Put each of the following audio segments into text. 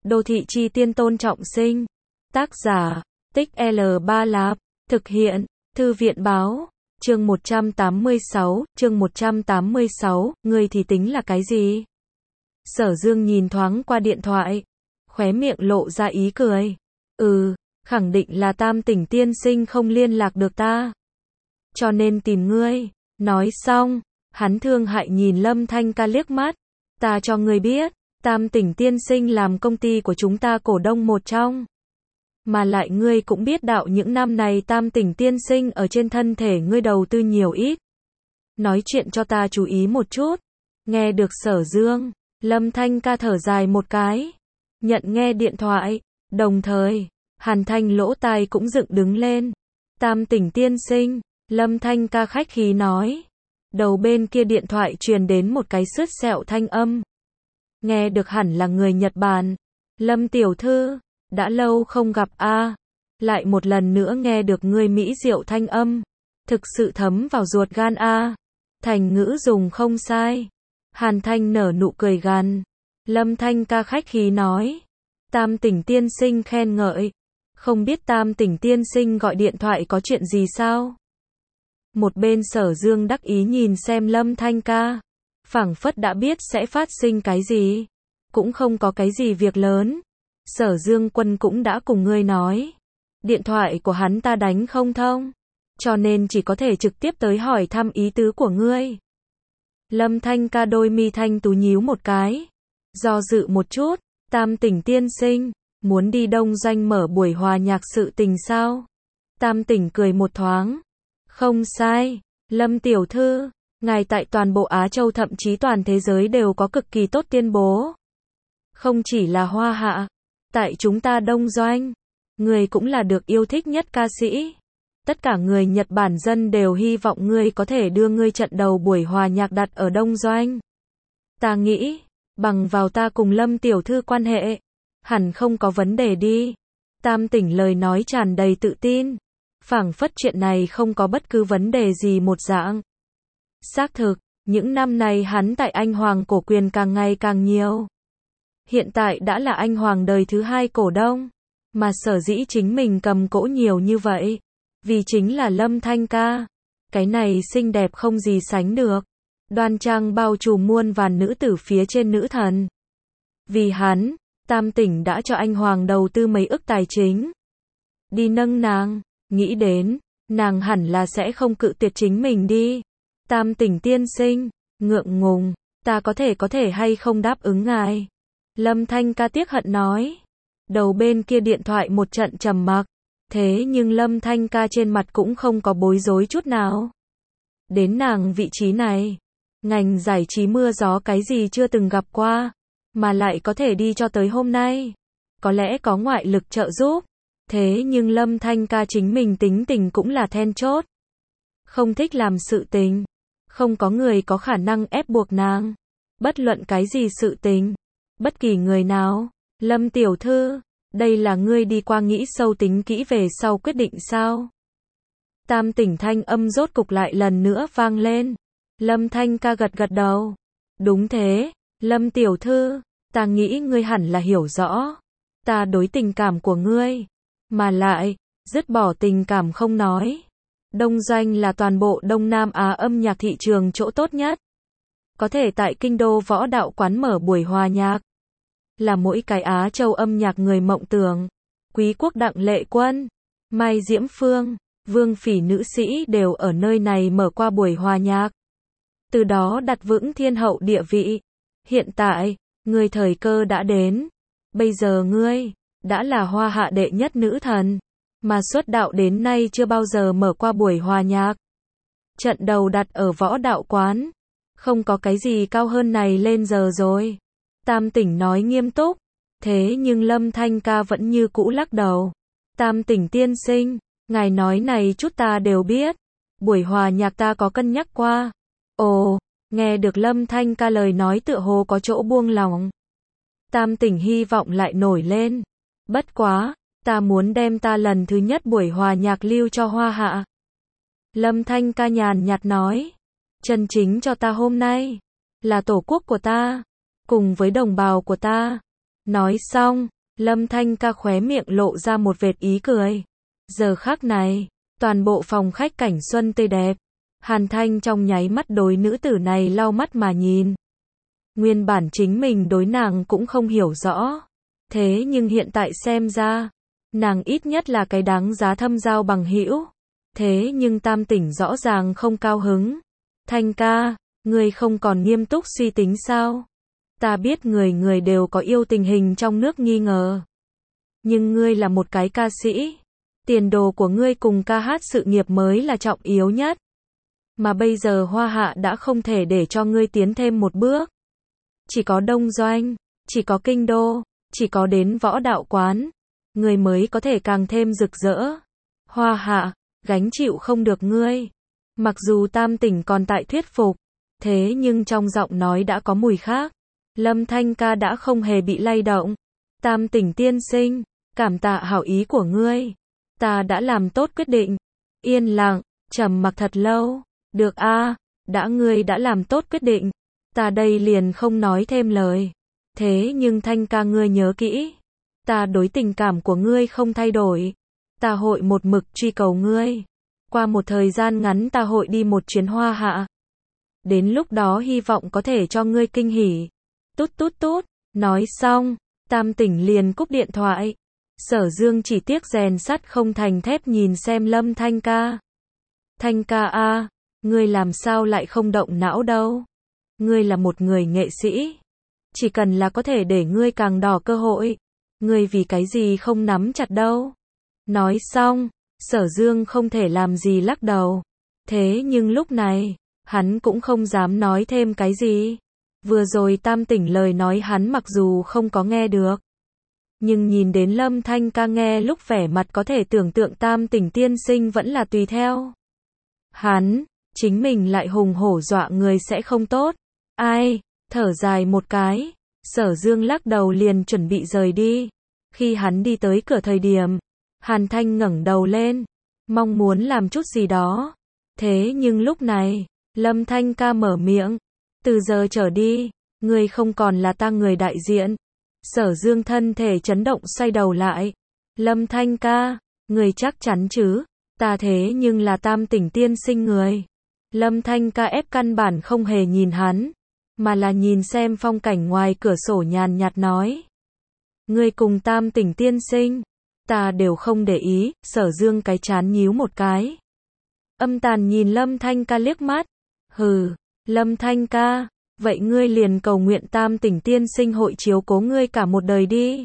Đô thị chi tiên Tôn Trọng Sinh. Tác giả, Tích L3 Lạp. Thực hiện, Thư viện Báo. Chương 186, ngươi thì tính là cái gì? Sở Dương nhìn thoáng qua điện thoại, khóe miệng lộ ra ý cười. Khẳng định là Tam Tỉnh tiên sinh không liên lạc được ta, cho nên tìm ngươi. Nói xong, hắn thương hại nhìn Lâm Thanh Ca liếc mắt. Ta cho ngươi biết, Tam Tỉnh tiên sinh làm công ty của chúng ta cổ đông một trong. Mà lại ngươi cũng biết đạo những năm này Tam Tỉnh tiên sinh ở trên thân thể ngươi đầu tư nhiều ít. Nói chuyện cho ta chú ý một chút. Nghe được Sở Dương, Lâm Thanh Ca thở dài một cái, nhận nghe điện thoại, đồng thời, Hàn Thanh lỗ tai cũng dựng đứng lên. Tam Tỉnh tiên sinh, Lâm Thanh Ca khách khí nói. Đầu bên kia điện thoại truyền đến một cái sứt sẹo thanh âm. Nghe được hẳn là người Nhật Bản. Lâm tiểu thư, đã lâu không gặp a. Lại một lần nữa nghe được ngươi mỹ diệu thanh âm, thực sự thấm vào ruột gan a. Thành ngữ dùng không sai. Hàn Thanh nở nụ cười gằn. Lâm Thanh Ca khách khí nói. Tam Tỉnh tiên sinh khen ngợi. Không biết Tam Tỉnh tiên sinh gọi điện thoại có chuyện gì sao? Một bên Sở Dương đắc ý nhìn xem Lâm Thanh Ca, phảng phất đã biết sẽ phát sinh cái gì. Cũng không có cái gì việc lớn. Sở Dương Quân cũng đã cùng ngươi nói. Điện thoại của hắn ta đánh không thông, cho nên chỉ có thể trực tiếp tới hỏi thăm ý tứ của ngươi. Lâm Thanh Ca đôi mi thanh tú nhíu một cái, do dự một chút. Tam Tỉnh tiên sinh, muốn đi Đông Doanh mở buổi hòa nhạc sự tình sao? Tam Tỉnh cười một thoáng. Không sai, Lâm tiểu thư, ngài tại toàn bộ Á Châu thậm chí toàn thế giới đều có cực kỳ tốt tuyên bố. Không chỉ là Hoa Hạ, tại chúng ta Đông Doanh, người cũng là được yêu thích nhất ca sĩ. Tất cả người Nhật Bản dân đều hy vọng ngươi có thể đưa ngươi trận đầu buổi hòa nhạc đặt ở Đông Doanh. Ta nghĩ, bằng vào ta cùng Lâm tiểu thư quan hệ, hẳn không có vấn đề đi. Tam Tỉnh lời nói tràn đầy tự tin, phảng phất chuyện này không có bất cứ vấn đề gì một dạng. Xác thực, những năm này hắn tại Anh Hoàng cổ quyền càng ngày càng nhiều. Hiện tại đã là Anh Hoàng đời thứ 2 cổ đông, mà sở dĩ chính mình cầm cỗ nhiều như vậy, vì chính là Lâm Thanh Ca. Cái này xinh đẹp không gì sánh được, đoan trang bao trùm muôn vàn nữ tử phía trên nữ thần. Vì hắn, Tam Tỉnh đã cho Anh Hoàng đầu tư mấy ức tài chính đi nâng nàng. Nghĩ đến, nàng hẳn là sẽ không cự tuyệt chính mình đi. Tam Tỉnh tiên sinh, ngượng ngùng, ta có thể hay không đáp ứng ngài? Lâm Thanh Ca tiếc hận nói. Đầu bên kia điện thoại một trận trầm mặc, thế nhưng Lâm Thanh Ca trên mặt cũng không có bối rối chút nào. Đến nàng vị trí này, ngành giải trí mưa gió cái gì chưa từng gặp qua, mà lại có thể đi cho tới hôm nay. Có lẽ có ngoại lực trợ giúp, thế nhưng Lâm Thanh Ca chính mình tính tình cũng là then chốt. Không thích làm sự tình, không có người có khả năng ép buộc nàng. Bất luận cái gì sự tình, bất kỳ người nào. Lâm tiểu thư, đây là ngươi đi qua nghĩ sâu tính kỹ về sau quyết định sao? Tam Tỉnh thanh âm rốt cục lại lần nữa vang lên. Lâm Thanh Ca gật gật đầu. Đúng thế, Lâm tiểu thư, ta nghĩ ngươi hẳn là hiểu rõ ta đối tình cảm của ngươi. Mà lại, dứt bỏ tình cảm không nói, Đông Doanh là toàn bộ Đông Nam Á âm nhạc thị trường chỗ tốt nhất. Có thể tại kinh đô Võ Đạo Quán mở buổi hòa nhạc, là mỗi cái Á Châu âm nhạc người mộng tưởng. Quý Quốc Đặng Lệ Quân, Mai Diễm Phương, Vương Phỉ nữ sĩ đều ở nơi này mở qua buổi hòa nhạc, từ đó đặt vững thiên hậu địa vị. Hiện tại, ngươi thời cơ đã đến. Bây giờ ngươi đã là Hoa Hạ đệ nhất nữ thần, mà xuất đạo đến nay chưa bao giờ mở qua buổi hòa nhạc. Trận đầu đặt ở Võ Đạo Quán, không có cái gì cao hơn này lên giờ rồi. Tam Tỉnh nói nghiêm túc, thế nhưng Lâm Thanh Ca vẫn như cũ lắc đầu. Tam Tỉnh tiên sinh, ngài nói này chút ta đều biết. Buổi hòa nhạc ta có cân nhắc qua. Ồ, nghe được Lâm Thanh Ca lời nói tựa hồ có chỗ buông lòng. Tam Tỉnh hy vọng lại nổi lên. Bất quá, ta muốn đem ta lần thứ nhất buổi hòa nhạc lưu cho Hoa Hạ. Lâm Thanh Ca nhàn nhạt nói. Chân chính cho ta hôm nay, là tổ quốc của ta, cùng với đồng bào của ta. Nói xong, Lâm Thanh Ca khóe miệng lộ ra một vệt ý cười. Giờ khắc này, toàn bộ phòng khách cảnh xuân tươi đẹp. Hàn Thanh trong nháy mắt đối nữ tử này lau mắt mà nhìn. Nguyên bản chính mình đối nàng cũng không hiểu rõ. Thế nhưng hiện tại xem ra, nàng ít nhất là cái đáng giá thâm giao bằng hữu. Thế nhưng Tam Tỉnh rõ ràng không cao hứng. Thanh ca, ngươi không còn nghiêm túc suy tính sao? Ta biết người người đều có yêu tình hình trong nước nghi ngờ. Nhưng ngươi là một cái ca sĩ. Tiền đồ của ngươi cùng ca hát sự nghiệp mới là trọng yếu nhất. Mà bây giờ Hoa Hạ đã không thể để cho ngươi tiến thêm một bước. Chỉ có Đông Doanh, chỉ có Kinh Đô, chỉ có đến Võ Đạo Quán, ngươi mới có thể càng thêm rực rỡ. Hoa Hạ, gánh chịu không được ngươi. Mặc dù Tam Tỉnh còn tại thuyết phục, thế nhưng trong giọng nói đã có mùi khác. Lâm Thanh Ca đã không hề bị lay động. Tam Tỉnh tiên sinh, cảm tạ hảo ý của ngươi. Ta đã làm tốt quyết định. Yên lặng, trầm mặc thật lâu. Được a, đã ngươi đã làm tốt quyết định. Ta đây liền không nói thêm lời. Thế nhưng Thanh ca ngươi nhớ kỹ. Ta đối tình cảm của ngươi không thay đổi. Ta hội một mực truy cầu ngươi. Qua một thời gian ngắn ta hội đi một chuyến Hoa Hạ. Đến lúc đó hy vọng có thể cho ngươi kinh hỉ. Tút tút tút, nói xong, Tam Tỉnh liền cúp điện thoại. Sở Dương chỉ tiếc rèn sắt không thành thép nhìn xem Lâm Thanh ca. Thanh ca a, ngươi làm sao lại không động não đâu? Ngươi là một người nghệ sĩ. Chỉ cần là có thể để ngươi càng đỏ cơ hội. Ngươi vì cái gì không nắm chặt đâu? Nói xong, Sở Dương không thể làm gì lắc đầu. Thế nhưng lúc này, hắn cũng không dám nói thêm cái gì. Vừa rồi Tam Tỉnh lời nói hắn mặc dù không có nghe được. Nhưng nhìn đến Lâm Thanh ca nghe lúc vẻ mặt có thể tưởng tượng Tam Tỉnh tiên sinh vẫn là tùy theo. Hắn, chính mình lại hùng hổ dọa người sẽ không tốt. Ai, thở dài một cái, Sở Dương lắc đầu liền chuẩn bị rời đi. Khi hắn đi tới cửa thời điểm, Hàn Thanh ngẩng đầu lên, mong muốn làm chút gì đó. Thế nhưng lúc này, Lâm Thanh ca mở miệng. Từ giờ trở đi, ngươi không còn là ta người đại diện. Sở Dương thân thể chấn động xoay đầu lại. Lâm Thanh ca, ngươi chắc chắn chứ? Ta thế nhưng là Tam Tỉnh tiên sinh người. Lâm Thanh ca ép căn bản không hề nhìn hắn, mà là nhìn xem phong cảnh ngoài cửa sổ nhàn nhạt nói. Ngươi cùng Tam Tỉnh tiên sinh, ta đều không để ý. Sở Dương cái trán nhíu một cái. Âm tàn nhìn Lâm Thanh ca liếc mắt. Hừ, Lâm Thanh ca, vậy ngươi liền cầu nguyện Tam Tỉnh tiên sinh hội chiếu cố ngươi cả một đời đi.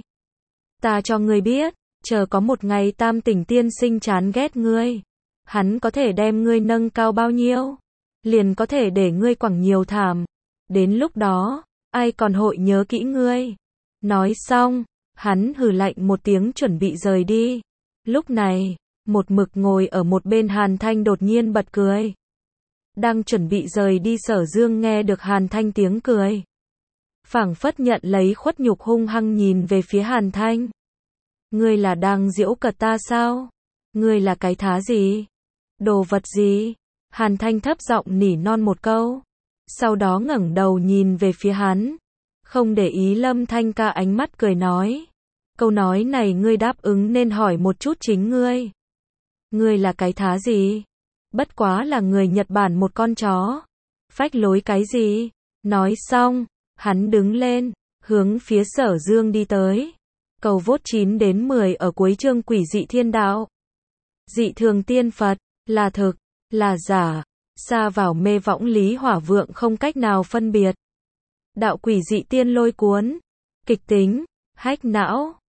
Ta cho ngươi biết, chờ có một ngày Tam Tỉnh tiên sinh chán ghét ngươi, hắn có thể đem ngươi nâng cao bao nhiêu, liền có thể để ngươi quẳng nhiều thảm. Đến lúc đó, ai còn hội nhớ kỹ ngươi. Nói xong, hắn hừ lạnh một tiếng chuẩn bị rời đi. Lúc này, một mực ngồi ở một bên Hàn Thanh đột nhiên bật cười. Đang chuẩn bị rời đi Sở Dương nghe được Hàn Thanh tiếng cười. Phảng phất nhận lấy khuất nhục hung hăng nhìn về phía Hàn Thanh. Ngươi là đang giễu cợt ta sao? Ngươi là cái thá gì? Đồ vật gì? Hàn Thanh thấp giọng nỉ non một câu. Sau đó ngẩng đầu nhìn về phía hắn. Không để ý Lâm Thanh ca ánh mắt cười nói. Câu nói này ngươi đáp ứng nên hỏi một chút chính ngươi. Ngươi là cái thá gì? Bất quá là người Nhật Bản một con chó. Phách lối cái gì? Nói xong, hắn đứng lên, hướng phía Sở Dương đi tới. Cầu vốt 9 đến 10 ở cuối chương Quỷ dị thiên đạo. Dị thường tiên Phật, là thực, là giả, xa vào mê võng lý hỏa vượng không cách nào phân biệt. Đạo quỷ dị tiên lôi cuốn, kịch tính, hách não.